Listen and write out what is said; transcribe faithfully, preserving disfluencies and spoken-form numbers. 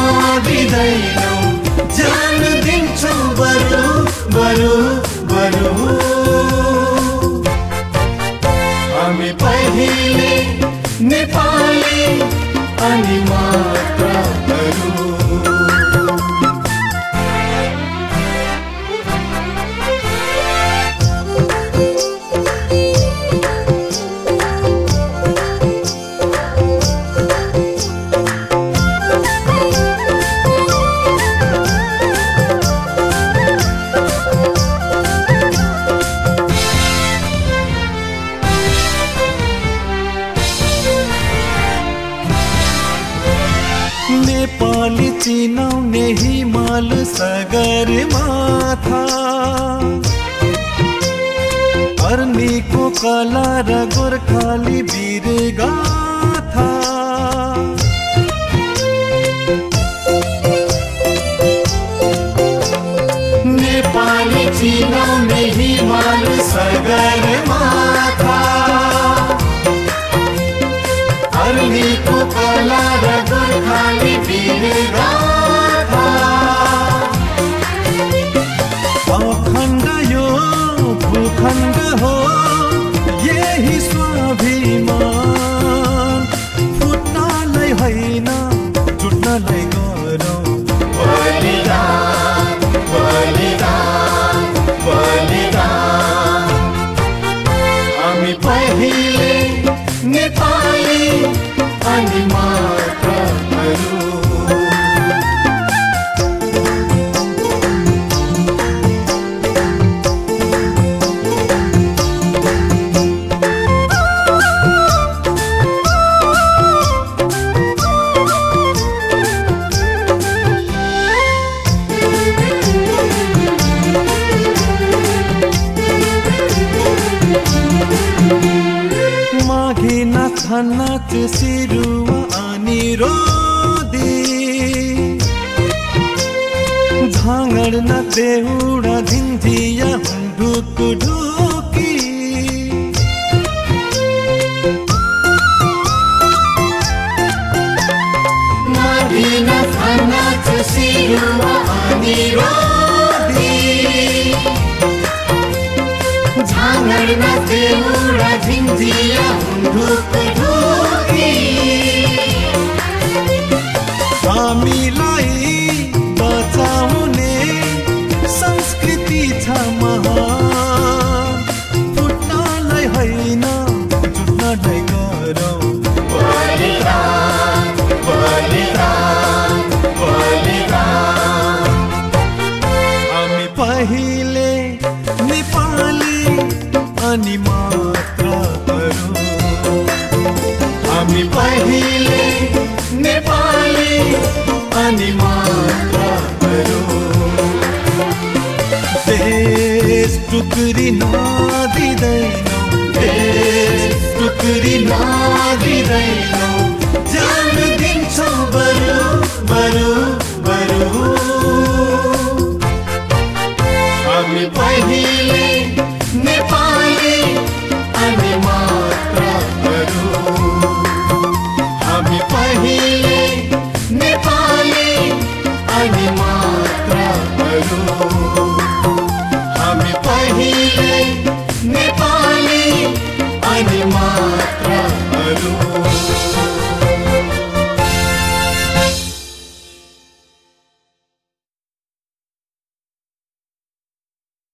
नदिँदैनौ जान दिन्छौ बरु बरु बरु हामी पहिले नेपाली अनि मात्रहरू नेपाली चिनाउने हिमाल सगरमाथा अर्नीको कला र गोर्खाली वीर गाथा नेपाली चिनाउने हिमाल सगरमाथा अर्नीको कला र गोर्खाली वीर गाथा अखण्ड यो भूखण्ड हो यही स्वाभिमान फुट्नलाई होइन जुट्नलाई गरौँ बलिदान बलिदान बलिदान हामी पहिले नेपाली अनि मात्रहरू माघे नाच नाच सिरुवा अनि रोदी झाँगड न देउडा झिन्झिया ढुक ढुकी माघे नाच नाच सिरुवा अनि रोदी झाँगड न देउडा झिन्झिया ढुक ढुकी हामीलाई बचाउने संस्कृति छ महान फुट्नलाई होइन जुट्नलाई गरौँ बलिदान बलिदान बलिदान हामी पहिले नेपाली अनि मात्रहरू हामी पहिले नेपाली अनि मात्रहरू देश टुक्री नदिँदैनौ देश टुक्री नदिँदैनौ